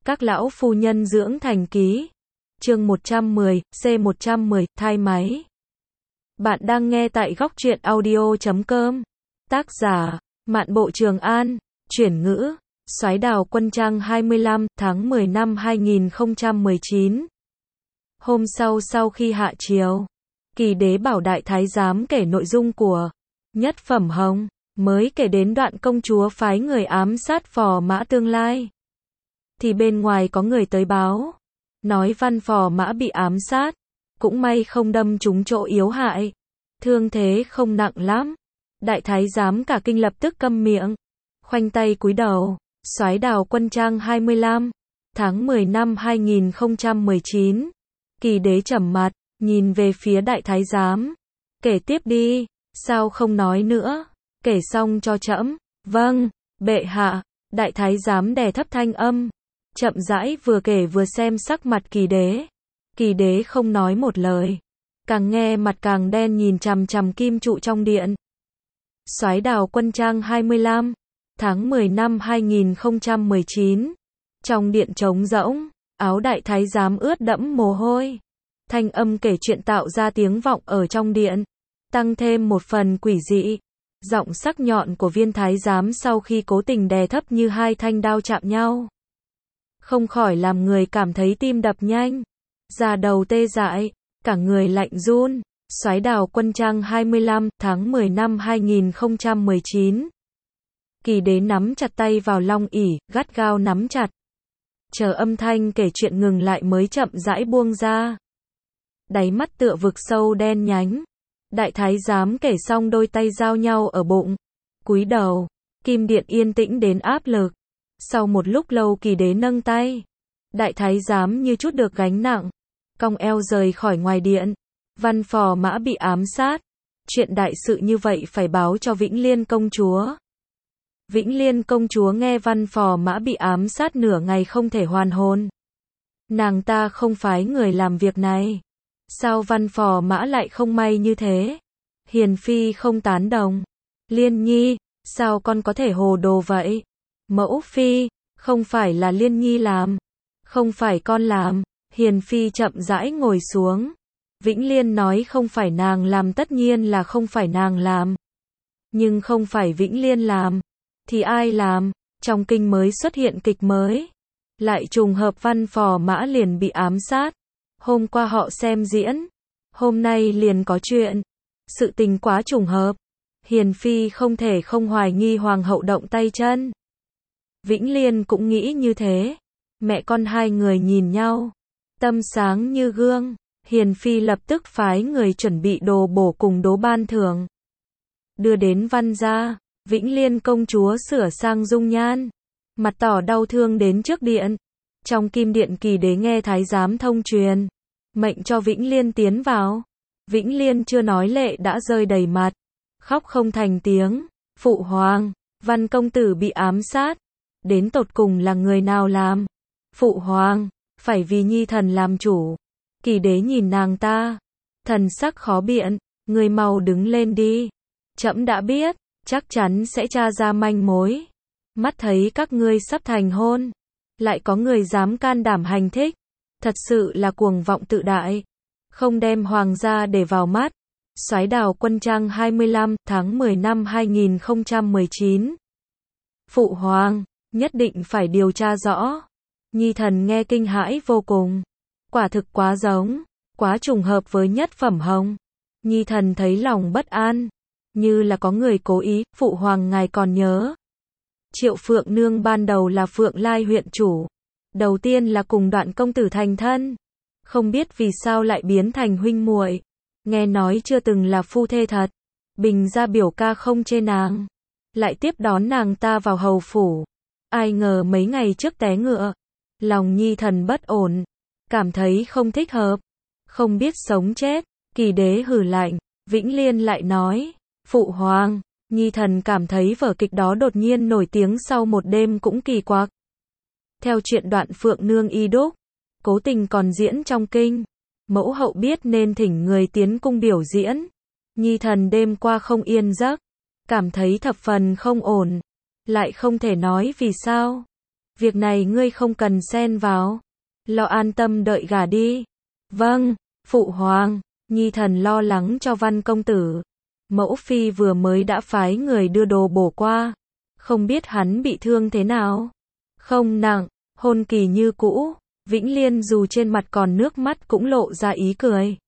Các lão phu nhân dưỡng thành ký. Chương 110, C110, thai máy. Bạn đang nghe tại góc truyện audio.com. Tác giả, Mạn Bộ Trường An. Chuyển ngữ, Soái Đào Quân Trang 25, tháng 10 năm 2019. Hôm sau khi hạ chiều, Kỳ Đế bảo Đại Thái Giám kể nội dung của Nhất Phẩm Hồng, mới kể đến đoạn công chúa phái người ám sát phò mã tương lai. Thì bên ngoài có người tới báo, nói văn phò mã bị ám sát, cũng may không đâm trúng chỗ yếu hại, thương thế không nặng lắm. Đại Thái Giám cả kinh lập tức câm miệng, khoanh tay cúi đầu. Soái Đào Quân Trang 25, tháng 10 năm 2019. Kỳ Đế trầm mặt, nhìn về phía Đại Thái Giám. Kể tiếp đi, sao không nói nữa, kể xong cho trẫm. Vâng, bệ hạ. Đại Thái Giám đè thấp thanh âm, chậm rãi vừa kể vừa xem sắc mặt Kỳ Đế. Kỳ Đế không nói một lời, càng nghe mặt càng đen, nhìn chằm chằm kim trụ trong điện. Soái Đào Quân Trang 25, tháng 10 năm 2019. Trong điện trống rỗng, áo Đại Thái Giám ướt đẫm mồ hôi. Thanh âm kể chuyện tạo ra tiếng vọng ở trong điện, tăng thêm một phần quỷ dị. Giọng sắc nhọn của viên thái giám sau khi cố tình đè thấp như hai thanh đao chạm nhau, không khỏi làm người cảm thấy tim đập nhanh, da đầu tê dại, cả người lạnh run. Soái Đào Quân Trang 25, tháng 10 năm 2019. Kỳ Đế nắm chặt tay vào long ỷ, gắt gao nắm chặt. Chờ âm thanh kể chuyện ngừng lại mới chậm rãi buông ra. Đáy mắt tựa vực sâu đen nhánh. Đại Thái Giám kể xong đôi tay giao nhau ở bụng, cúi đầu. Kim điện yên tĩnh đến áp lực. Sau một lúc lâu Kỳ Đế nâng tay. Đại Thái Giám như chút được gánh nặng, cong eo rời khỏi ngoài điện. Văn phò mã bị ám sát. Chuyện đại sự như vậy phải báo cho Vĩnh Liên công chúa. Vĩnh Liên công chúa nghe văn phò mã bị ám sát nửa ngày không thể hoàn hồn. Nàng ta không phái người làm việc này. Sao văn phò mã lại không may như thế? Hiền phi không tán đồng. Liên nhi, sao con có thể hồ đồ vậy? Mẫu phi, không phải là Liên nhi làm, không phải con làm. Hiền phi chậm rãi ngồi xuống. Vĩnh Liên nói không phải nàng làm, tất nhiên là không phải nàng làm. Nhưng không phải Vĩnh Liên làm, thì ai làm? Trong kinh mới xuất hiện kịch mới, lại trùng hợp văn phò mã liền bị ám sát. Hôm qua họ xem diễn, hôm nay liền có chuyện. Sự tình quá trùng hợp. Hiền phi không thể không hoài nghi hoàng hậu động tay chân. Vĩnh Liên cũng nghĩ như thế. Mẹ con hai người nhìn nhau, tâm sáng như gương. Hiền phi lập tức phái người chuẩn bị đồ bổ cùng đố ban thưởng, đưa đến văn gia. Vĩnh Liên công chúa sửa sang dung nhan, mặt tỏ đau thương đến trước điện. Trong kim điện Kỳ Đế nghe Thái Giám thông truyền, mệnh cho Vĩnh Liên tiến vào. Vĩnh Liên chưa nói lệ đã rơi đầy mặt, khóc không thành tiếng. Phụ hoàng, văn công tử bị ám sát, đến tột cùng là người nào làm? Phụ hoàng, phải vì nhi thần làm chủ. Kỳ Đế nhìn nàng ta, thần sắc khó biện. Người mau đứng lên đi, trẫm đã biết, chắc chắn sẽ tra ra manh mối. Mắt thấy các ngươi sắp thành hôn, lại có người dám can đảm hành thích, thật sự là cuồng vọng tự đại, không đem hoàng gia để vào mắt. Soái Đào Quân Trang 25, tháng 10 năm 2019. Phụ hoàng, nhất định phải điều tra rõ. Nhi thần nghe kinh hãi vô cùng. Quả thực quá giống, quá trùng hợp với Nhất Phẩm Hồng. Nhi thần thấy lòng bất an, như là có người cố ý. Phụ hoàng ngài còn nhớ, Triệu Phượng Nương ban đầu là Phượng Lai huyện chủ, đầu tiên là cùng Đoạn công tử thành thân, không biết vì sao lại biến thành huynh muội. Nghe nói chưa từng là phu thê thật. Bình gia biểu ca không chê nàng, lại tiếp đón nàng ta vào hầu phủ. Ai ngờ mấy ngày trước té ngựa, lòng nhi thần bất ổn, cảm thấy không thích hợp, không biết sống chết. Kỳ Đế hừ lạnh. Vĩnh Liên lại nói, phụ hoàng, nhi thần cảm thấy vở kịch đó đột nhiên nổi tiếng sau một đêm cũng kỳ quặc. Theo chuyện Đoạn Phượng Nương y đúc, cố tình còn diễn trong kinh. Mẫu hậu biết nên thỉnh người tiến cung biểu diễn. Nhi thần đêm qua không yên giấc, cảm thấy thập phần không ổn, lại không thể nói vì sao. Việc này ngươi không cần xen vào. Lo an tâm đợi gả đi. Vâng, phụ hoàng. Nhi thần lo lắng cho Văn công tử. Mẫu phi vừa mới đã phái người đưa đồ bổ qua. Không biết hắn bị thương thế nào. Không nặng, hôn kỳ như cũ. Vĩnh Liên dù trên mặt còn nước mắt cũng lộ ra ý cười.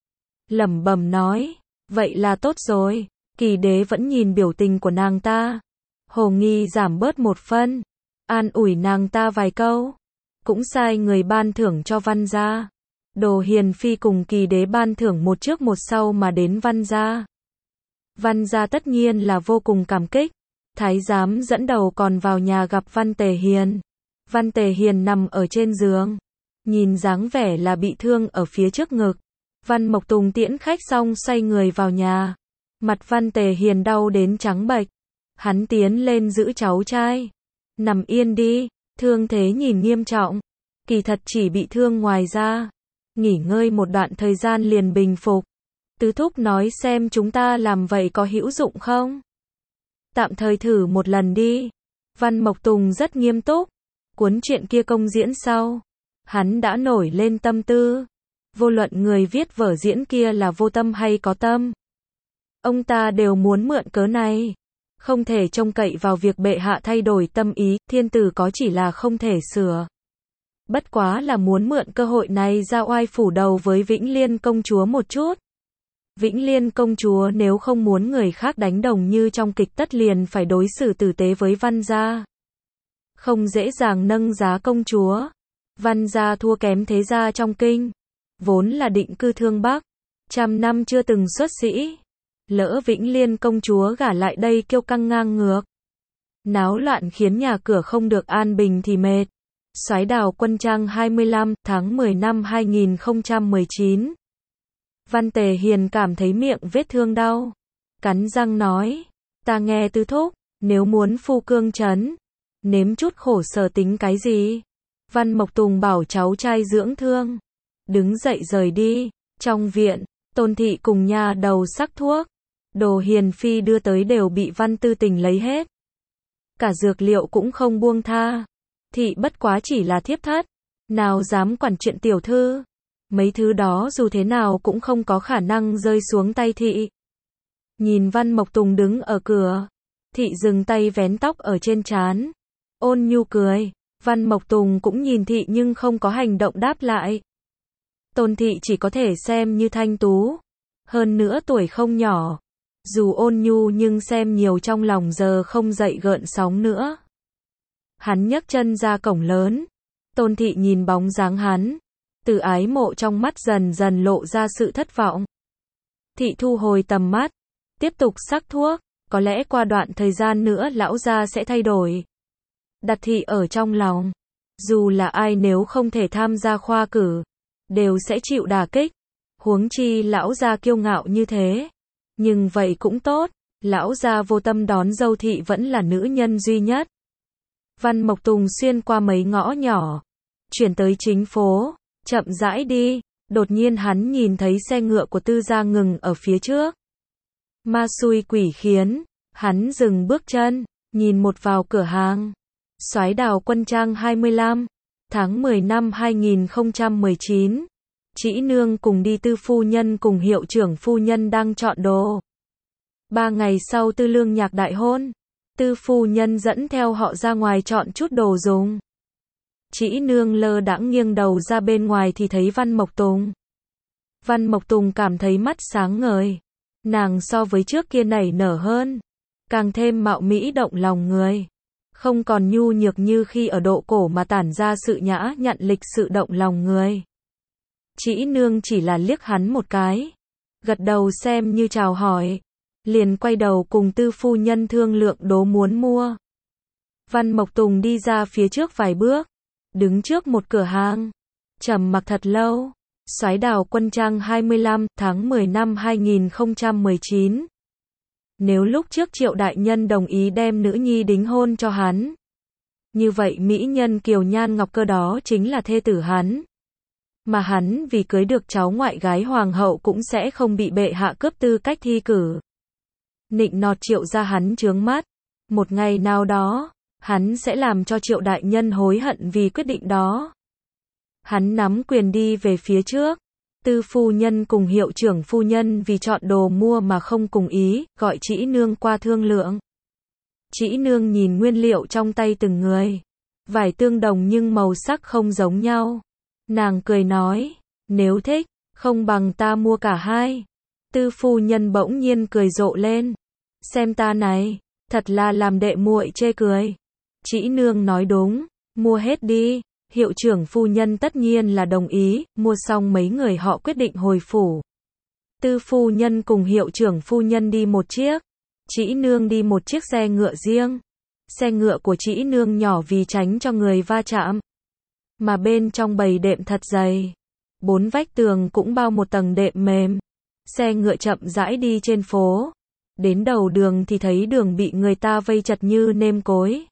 Lẩm bẩm nói, vậy là tốt rồi. Kỳ đế vẫn nhìn biểu tình của nàng ta. Hồ nghi giảm bớt một phân. An ủi nàng ta vài câu. Cũng sai người ban thưởng cho Văn gia. Đồ hiền phi cùng Kỳ đế ban thưởng một trước một sau mà đến Văn gia. Văn gia tất nhiên là vô cùng cảm kích. Thái giám dẫn đầu còn vào nhà gặp Văn Tề Hiền. Văn Tề Hiền nằm ở trên giường. Nhìn dáng vẻ là bị thương ở phía trước ngực. Văn Mộc Tùng tiễn khách xong xoay người vào nhà. Mặt Văn Tề Hiền đau đến trắng bệch. Hắn tiến lên giữ cháu trai. Nằm yên đi, thương thế nhìn nghiêm trọng. Kỳ thật chỉ bị thương ngoài da. Nghỉ ngơi một đoạn thời gian liền bình phục. Tứ thúc nói xem chúng ta làm vậy có hữu dụng không? Tạm thời thử một lần đi. Văn Mộc Tùng rất nghiêm túc. Cuốn truyện kia công diễn sau. Hắn đã nổi lên tâm tư. Vô luận người viết vở diễn kia là vô tâm hay có tâm. Ông ta đều muốn mượn cớ này. Không thể trông cậy vào việc bệ hạ thay đổi tâm ý, thiên tử có chỉ là không thể sửa. Bất quá là muốn mượn cơ hội này ra oai phủ đầu với Vĩnh Liên công chúa một chút. Vĩnh Liên công chúa nếu không muốn người khác đánh đồng như trong kịch tất liền phải đối xử tử tế với Văn gia. Không dễ dàng nâng giá công chúa. Văn gia thua kém thế gia trong kinh. Vốn là định cư Thương Bắc. Trăm năm chưa từng xuất sĩ. Lỡ Vĩnh Liên công chúa gả lại đây kiêu căng ngang ngược. Náo loạn khiến nhà cửa không được an bình thì mệt. Soái Đào Quân Trang 25 tháng 10 năm 2019. Văn Tề Hiền cảm thấy miệng vết thương đau. Cắn răng nói. Ta nghe tứ thúc, nếu muốn phu cương trấn. Nếm chút khổ sở tính cái gì. Văn Mộc Tùng bảo cháu trai dưỡng thương. Đứng dậy rời đi. Trong viện, Tôn thị cùng nha đầu sắc thuốc. Đồ hiền phi đưa tới đều bị Văn Tư Tình lấy hết. Cả dược liệu cũng không buông tha. Thị bất quá chỉ là thiếp thất. Nào dám quản chuyện tiểu thư. Mấy thứ đó dù thế nào cũng không có khả năng rơi xuống tay thị. Nhìn Văn Mộc Tùng đứng ở cửa. Thị dừng tay vén tóc ở trên trán. Ôn nhu cười. Văn Mộc Tùng cũng nhìn thị nhưng không có hành động đáp lại. Tôn thị chỉ có thể xem như thanh tú. Hơn nữa tuổi không nhỏ. Dù ôn nhu nhưng xem nhiều trong lòng giờ không dậy gợn sóng nữa. Hắn nhấc chân ra cổng lớn. Tôn thị nhìn bóng dáng hắn. Từ ái mộ trong mắt dần dần lộ ra sự thất vọng. Thị thu hồi tầm mắt. Tiếp tục sắc thuốc. Có lẽ qua đoạn thời gian nữa lão gia sẽ thay đổi. Đặt thị ở trong lòng. Dù là ai nếu không thể tham gia khoa cử. Đều sẽ chịu đả kích. Huống chi lão gia kiêu ngạo như thế. Nhưng vậy cũng tốt. Lão gia vô tâm đón dâu thị vẫn là nữ nhân duy nhất. Văn Mộc Tùng xuyên qua mấy ngõ nhỏ. Chuyển tới chính phố. Chậm rãi đi. Đột nhiên hắn nhìn thấy xe ngựa của Tư gia ngừng ở phía trước. Ma xui quỷ khiến. Hắn dừng bước chân. Nhìn một vào cửa hàng. Soái Đào Quân Trang 25 tháng 10 năm 2019. Trĩ nương cùng đi Tư phu nhân cùng hiệu trưởng phu nhân đang chọn đồ. 3 ngày sau Tư Lương Nhạc đại hôn. Tư phu nhân dẫn theo họ ra ngoài chọn chút đồ dùng. Trĩ nương lơ đãng nghiêng đầu ra bên ngoài thì thấy Văn Mộc Tùng. Văn Mộc Tùng cảm thấy mắt sáng ngời. Nàng so với trước kia nảy nở hơn. Càng thêm mạo mỹ động lòng người. Không còn nhu nhược như khi ở độ cổ mà tản ra sự nhã nhặn lịch sự động lòng người. Trĩ nương chỉ là liếc hắn một cái. Gật đầu xem như chào hỏi. Liền quay đầu cùng Tư phu nhân thương lượng đồ muốn mua. Văn Mộc Tùng đi ra phía trước vài bước. Đứng trước một cửa hàng. Trầm mặc thật lâu. Soái Đào Quân Trang 25 tháng 10 năm 2019. Nếu lúc trước Triệu đại nhân đồng ý đem nữ nhi đính hôn cho hắn. Như vậy mỹ nhân Kiều Nhan Ngọc Cơ đó chính là thê tử hắn. Mà hắn vì cưới được cháu ngoại gái hoàng hậu cũng sẽ không bị bệ hạ cướp tư cách thi cử. Nịnh nọt Triệu gia hắn chướng mắt. Một ngày nào đó, hắn sẽ làm cho Triệu đại nhân hối hận vì quyết định đó. Hắn nắm quyền đi về phía trước. Tư phu nhân cùng hiệu trưởng phu nhân vì chọn đồ mua mà không cùng ý, gọi Trĩ Nương qua thương lượng. Trĩ Nương nhìn nguyên liệu trong tay từng người. Vải tương đồng nhưng màu sắc không giống nhau. Nàng cười nói, nếu thích, không bằng ta mua cả hai. Tư phu nhân bỗng nhiên cười rộ lên. Xem ta này, thật là làm đệ muội chê cười. Trĩ Nương nói đúng, mua hết đi. Hiệu trưởng phu nhân tất nhiên là đồng ý, mua xong mấy người họ quyết định hồi phủ. Tư phu nhân cùng hiệu trưởng phu nhân đi một chiếc. Trĩ Nương đi một chiếc xe ngựa riêng. Xe ngựa của Trĩ Nương nhỏ vì tránh cho người va chạm. Mà bên trong bầy đệm thật dày. 4 vách tường cũng bao một tầng đệm mềm. Xe ngựa chậm rãi đi trên phố. Đến đầu đường thì thấy đường bị người ta vây chật như nêm cối.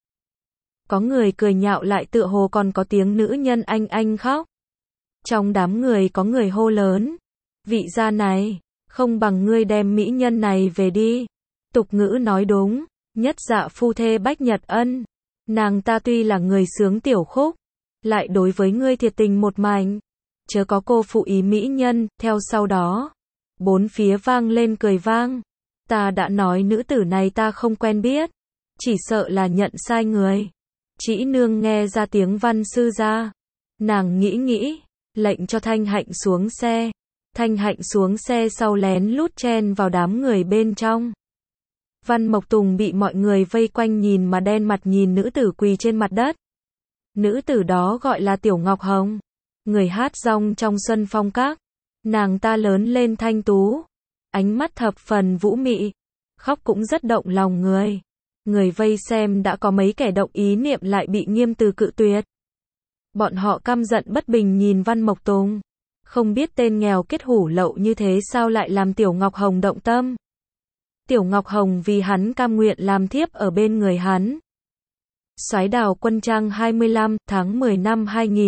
Có người cười nhạo lại tựa hồ còn có tiếng nữ nhân anh khóc. Trong đám người có người hô lớn. Vị gia này, không bằng ngươi đem mỹ nhân này về đi. Tục ngữ nói đúng, nhất dạ phu thê bách nhật ân. Nàng ta tuy là người sướng tiểu khúc, lại đối với ngươi thiệt tình một mảnh. Chớ có cô phụ ý mỹ nhân, theo sau đó. 4 phía vang lên cười vang. Ta đã nói nữ tử này ta không quen biết. Chỉ sợ là nhận sai người. Trĩ Nương nghe ra tiếng văn sư ra. Nàng nghĩ, lệnh cho Thanh Hạnh xuống xe. Thanh Hạnh xuống xe sau lén lút chen vào đám người bên trong. Văn Mộc Tùng bị mọi người vây quanh nhìn mà đen mặt nhìn nữ tử quỳ trên mặt đất. Nữ tử đó gọi là Tiểu Ngọc Hồng. Người hát rong trong Xuân Phong Các. Nàng ta lớn lên thanh tú. Ánh mắt thập phần vũ mị. Khóc cũng rất động lòng người. Người vây xem đã có mấy kẻ động ý niệm lại bị nghiêm từ cự tuyệt. Bọn họ căm giận bất bình nhìn Văn Mộc Tùng. Không biết tên nghèo kết hủ lậu như thế sao lại làm Tiểu Ngọc Hồng động tâm. Tiểu Ngọc Hồng vì hắn cam nguyện làm thiếp ở bên người hắn. Soái Đào Quân Trang 25, tháng 10 năm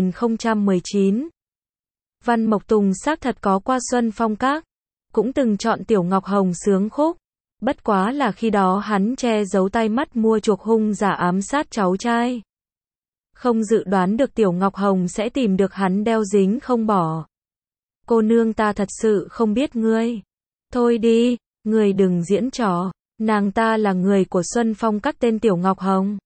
2019. Văn Mộc Tùng xác thật có qua Xuân Phong Các. Cũng từng chọn Tiểu Ngọc Hồng sướng khúc. Bất quá là khi đó hắn che giấu tai mắt mua chuộc hung giả ám sát cháu trai. Không dự đoán được Tiểu Ngọc Hồng sẽ tìm được hắn đeo dính không bỏ. Cô nương ta thật sự không biết ngươi. Thôi đi, ngươi đừng diễn trò. Nàng ta là người của Xuân Phong Các tên Tiểu Ngọc Hồng.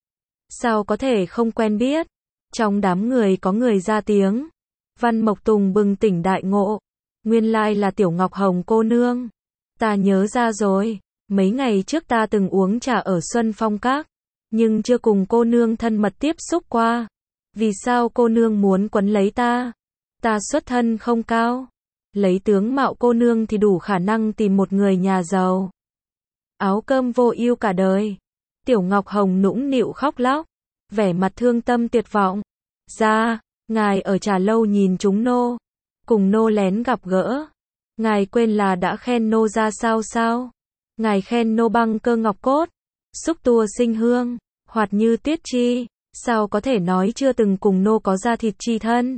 Sao có thể không quen biết? Trong đám người có người ra tiếng. Văn Mộc Tùng bừng tỉnh đại ngộ. Nguyên lai là Tiểu Ngọc Hồng cô nương. Ta nhớ ra rồi. Mấy ngày trước ta từng uống trà ở Xuân Phong Các. Nhưng chưa cùng cô nương thân mật tiếp xúc qua. Vì sao cô nương muốn quấn lấy ta? Ta xuất thân không cao. Lấy tướng mạo cô nương thì đủ khả năng tìm một người nhà giàu. Áo cơm vô ưu cả đời. Tiểu Ngọc Hồng nũng nịu khóc lóc. Vẻ mặt thương tâm tuyệt vọng. Ra, ngài ở trà lâu nhìn chúng nô. Cùng nô lén gặp gỡ. Ngài quên là đã khen nô ra sao? Ngài khen nô băng cơ ngọc cốt. Xúc tua sinh hương. Hoạt như tuyết chi. Sao có thể nói chưa từng cùng nô có da thịt chi thân?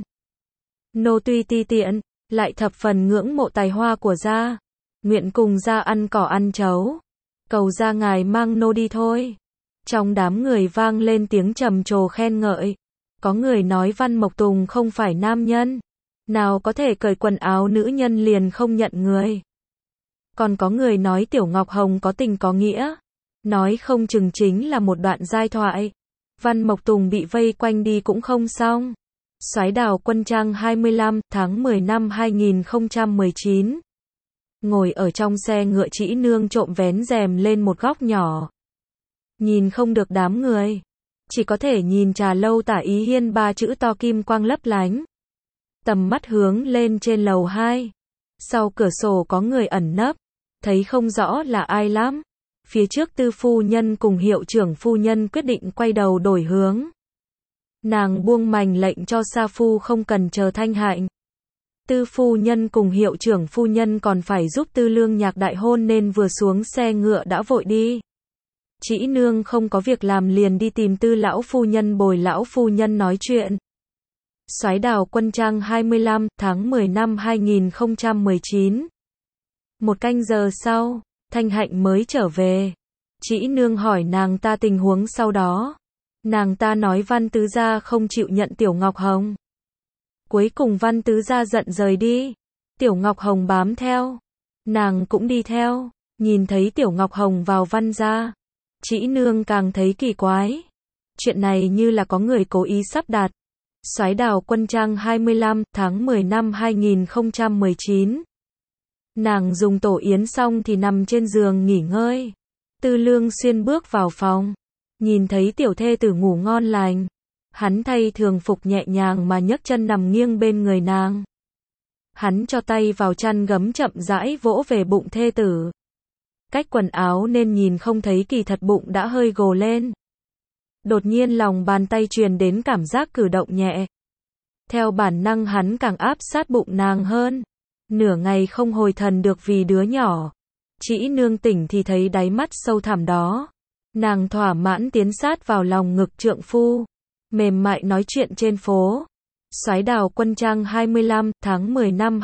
Nô tuy ti tiện, lại thập phần ngưỡng mộ tài hoa của gia. Nguyện cùng gia ăn cỏ ăn chấu. Cầu gia ngài mang nô đi thôi. Trong đám người vang lên tiếng trầm trồ khen ngợi. Có người nói Văn Mộc Tùng không phải nam nhân. Nào có thể cởi quần áo nữ nhân liền không nhận người. Còn có người nói Tiểu Ngọc Hồng có tình có nghĩa. Nói không chừng chính là một đoạn giai thoại. Văn Mộc Tùng bị vây quanh đi cũng không xong. Soái Đào Quân Trang 25, tháng 10 năm 2019. Ngồi ở trong xe ngựa Trĩ Nương trộm vén rèm lên một góc nhỏ. Nhìn không được đám người. Chỉ có thể nhìn trà lâu Tả Ý Hiên 3 chữ to kim quang lấp lánh. Tầm mắt hướng lên trên lầu 2. Sau cửa sổ có người ẩn nấp. Thấy không rõ là ai lắm. Phía trước Tư phu nhân cùng hiệu trưởng phu nhân quyết định quay đầu đổi hướng. Nàng buông mành lệnh cho Sa Phu không cần chờ Thanh Hạnh. Tư phu nhân cùng hiệu trưởng phu nhân còn phải giúp Tư Lương Nhạc đại hôn nên vừa xuống xe ngựa đã vội đi. Trĩ Nương không có việc làm liền đi tìm Tư lão phu nhân bồi lão phu nhân nói chuyện. Soái Đào Quân Trang 25, tháng 10 năm 2019. Một canh giờ sau, Thanh Hạnh mới trở về. Trĩ Nương hỏi nàng ta tình huống sau đó. Nàng ta nói Văn Tứ Gia không chịu nhận Tiểu Ngọc Hồng. Cuối cùng Văn Tứ Gia giận rời đi. Tiểu Ngọc Hồng bám theo. Nàng cũng đi theo. Nhìn thấy Tiểu Ngọc Hồng vào Văn gia, Trĩ Nương càng thấy kỳ quái. Chuyện này như là có người cố ý sắp đặt. Soái Đào Quân Trang 25 tháng 10 năm 2019. Nàng dùng tổ yến xong thì nằm trên giường nghỉ ngơi. Tư Lương Xuyên bước vào phòng, nhìn thấy tiểu thê tử ngủ ngon lành. Hắn thay thường phục nhẹ nhàng mà nhấc chân nằm nghiêng bên người nàng. Hắn cho tay vào chăn gấm chậm rãi vỗ về bụng thê tử. Cách quần áo nên nhìn không thấy kỳ thật bụng đã hơi gồ lên. Đột nhiên lòng bàn tay truyền đến cảm giác cử động nhẹ. Theo bản năng hắn càng áp sát bụng nàng hơn. Nửa ngày không hồi thần được vì đứa nhỏ. Trĩ Nương tỉnh thì thấy đáy mắt sâu thẳm đó. Nàng thỏa mãn tiến sát vào lòng ngực trượng phu. Mềm mại nói chuyện trên phố. Soái Đào Quân Trang 25 tháng 10 năm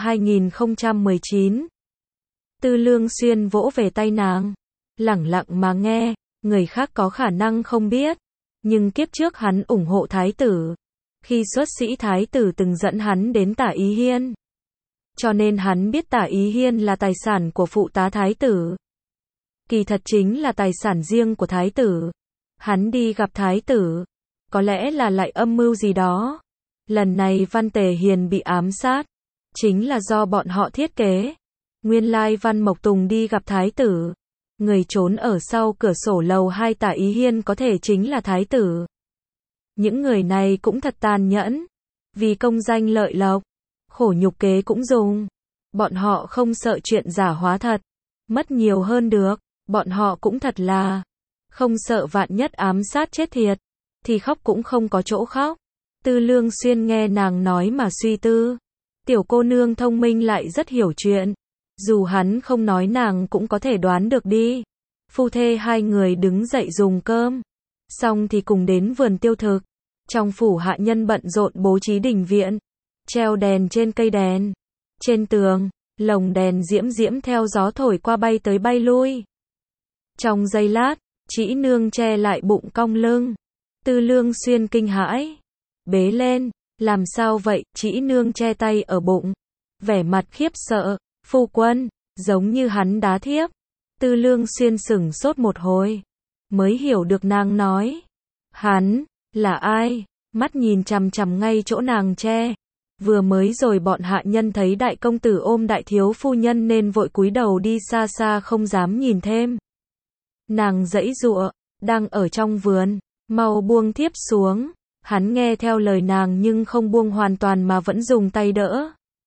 2019. Tư Lương Xuyên vỗ về tay nàng. Lẳng lặng mà nghe. Người khác có khả năng không biết. Nhưng kiếp trước hắn ủng hộ thái tử. Khi xuất sĩ thái tử từng dẫn hắn đến Tả Ý Hiên. Cho nên hắn biết Tả Ý Hiên là tài sản của phụ tá thái tử. Kỳ thật chính là tài sản riêng của thái tử. Hắn đi gặp thái tử. Có lẽ là lại âm mưu gì đó. Lần này Văn Tề Hiền bị ám sát. Chính là do bọn họ thiết kế. Nguyên lai Văn Mộc Tùng đi gặp thái tử. Người trốn ở sau cửa sổ lầu 2 Tả Ý Hiên có thể chính là thái tử. Những người này cũng thật tàn nhẫn. Vì công danh lợi lộc. Khổ nhục kế cũng dùng. Bọn họ không sợ chuyện giả hóa thật. Mất nhiều hơn được. Bọn họ cũng thật là không sợ vạn nhất ám sát chết thiệt. Thì khóc cũng không có chỗ khóc. Tư Lương Xuyên nghe nàng nói mà suy tư. Tiểu cô nương thông minh lại rất hiểu chuyện. Dù hắn không nói nàng cũng có thể đoán được đi. Phu thê hai người đứng dậy dùng cơm. Xong thì cùng đến vườn tiêu thực. Trong phủ hạ nhân bận rộn bố trí đình viện. Treo đèn trên cây đèn. Trên tường, lồng đèn diễm diễm theo gió thổi qua bay tới bay lui. Trong giây lát, Trĩ Nương che lại bụng cong lưng. Tư Lương Xuyên kinh hãi. Bế lên, làm sao vậy? Trĩ Nương che tay ở bụng. Vẻ mặt khiếp sợ. Phu quân, giống như hắn đá thiếp. Tư Lương Xuyên sửng sốt một hồi. Mới hiểu được nàng nói. Hắn, là ai? Mắt nhìn chằm chằm ngay chỗ nàng che. Vừa mới rồi bọn hạ nhân thấy đại công tử ôm đại thiếu phu nhân nên vội cúi đầu đi xa xa không dám nhìn thêm. Nàng giãy giụa, đang ở trong vườn, mau buông thiếp xuống. Hắn nghe theo lời nàng nhưng không buông hoàn toàn mà vẫn dùng tay đỡ.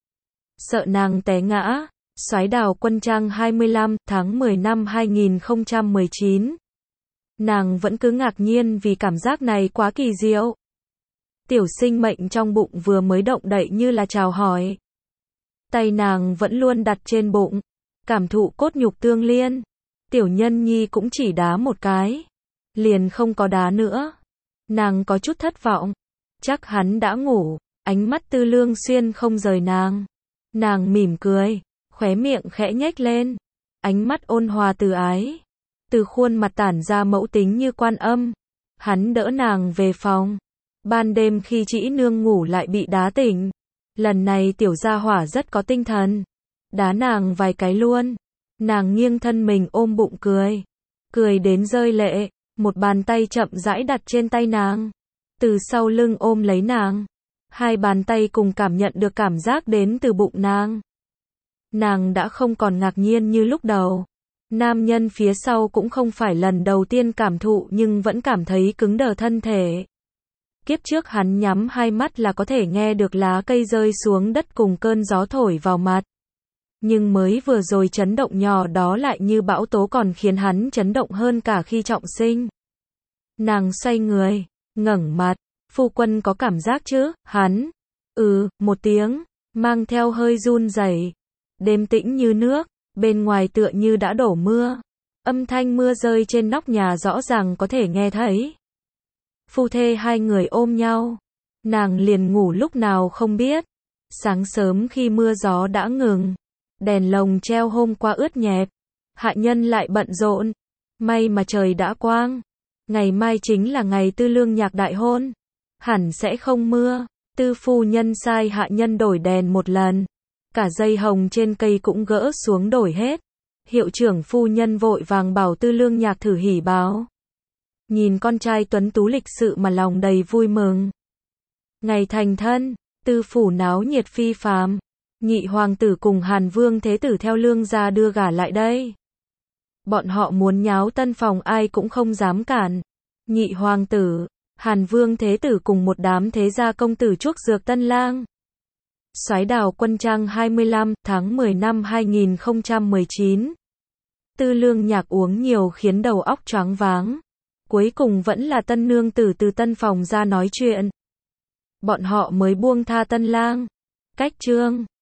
Sợ nàng té ngã. Soái Đào Quân Trang 25 tháng 10 năm 2019. Nàng vẫn cứ ngạc nhiên vì cảm giác này quá kỳ diệu. Tiểu sinh mệnh trong bụng vừa mới động đậy như là chào hỏi. Tay nàng vẫn luôn đặt trên bụng. Cảm thụ cốt nhục tương liên. Tiểu nhân nhi cũng chỉ đá một cái. Liền không có đá nữa. Nàng có chút thất vọng. Chắc hắn đã ngủ. Ánh mắt Tư Lương Xuyên không rời nàng. Nàng mỉm cười. Khóe miệng khẽ nhếch lên. Ánh mắt ôn hòa từ ái. Từ khuôn mặt tản ra mẫu tính như Quan Âm. Hắn đỡ nàng về phòng. Ban đêm khi Trĩ Nương ngủ lại bị đá tỉnh. Lần này tiểu gia hỏa rất có tinh thần. Đá nàng vài cái luôn. Nàng nghiêng thân mình ôm bụng cười. Cười đến rơi lệ. Một bàn tay chậm rãi đặt trên tay nàng. Từ sau lưng ôm lấy nàng. Hai bàn tay cùng cảm nhận được cảm giác đến từ bụng nàng. Nàng đã không còn ngạc nhiên như lúc đầu. Nam nhân phía sau cũng không phải lần đầu tiên cảm thụ nhưng vẫn cảm thấy cứng đờ thân thể. Kiếp trước hắn nhắm hai mắt là có thể nghe được lá cây rơi xuống đất cùng cơn gió thổi vào mặt. Nhưng mới vừa rồi chấn động nhỏ đó lại như bão tố còn khiến hắn chấn động hơn cả khi trọng sinh. Nàng xoay người, ngẩng mặt. Phu quân có cảm giác chứ? Hắn. Một tiếng, mang theo hơi run rẩy. Đêm tĩnh như nước, bên ngoài tựa như đã đổ mưa. Âm thanh mưa rơi trên nóc nhà rõ ràng có thể nghe thấy. Phu thê hai người ôm nhau. Nàng liền ngủ lúc nào không biết. Sáng sớm khi mưa gió đã ngừng. Đèn lồng treo hôm qua ướt nhẹp. Hạ nhân lại bận rộn. May mà trời đã quang. Ngày mai chính là ngày Tư Lương Nhạc đại hôn. Hẳn sẽ không mưa. Tư phu nhân sai hạ nhân đổi đèn một lần. Cả dây hồng trên cây cũng gỡ xuống đổi hết. Hiệu trưởng phu nhân vội vàng bảo Tư Lương Nhạc thử hỉ báo. Nhìn con trai tuấn tú lịch sự mà lòng đầy vui mừng. Ngày thành thân, Tư phủ náo nhiệt phi phàm. Nhị hoàng tử cùng Hàn Vương Thế Tử theo Lương gia đưa gả lại đây. Bọn họ muốn nháo tân phòng ai cũng không dám cản. Nhị hoàng tử, Hàn Vương Thế Tử cùng một đám thế gia công tử chuốc dược tân lang. Soái đào quân trang 25 tháng 10 năm 2019. Tư Lương Nhạc uống nhiều khiến đầu óc choáng váng. Cuối cùng vẫn là tân nương tử từ tân phòng ra nói chuyện. Bọn họ mới buông tha tân lang. Cách chương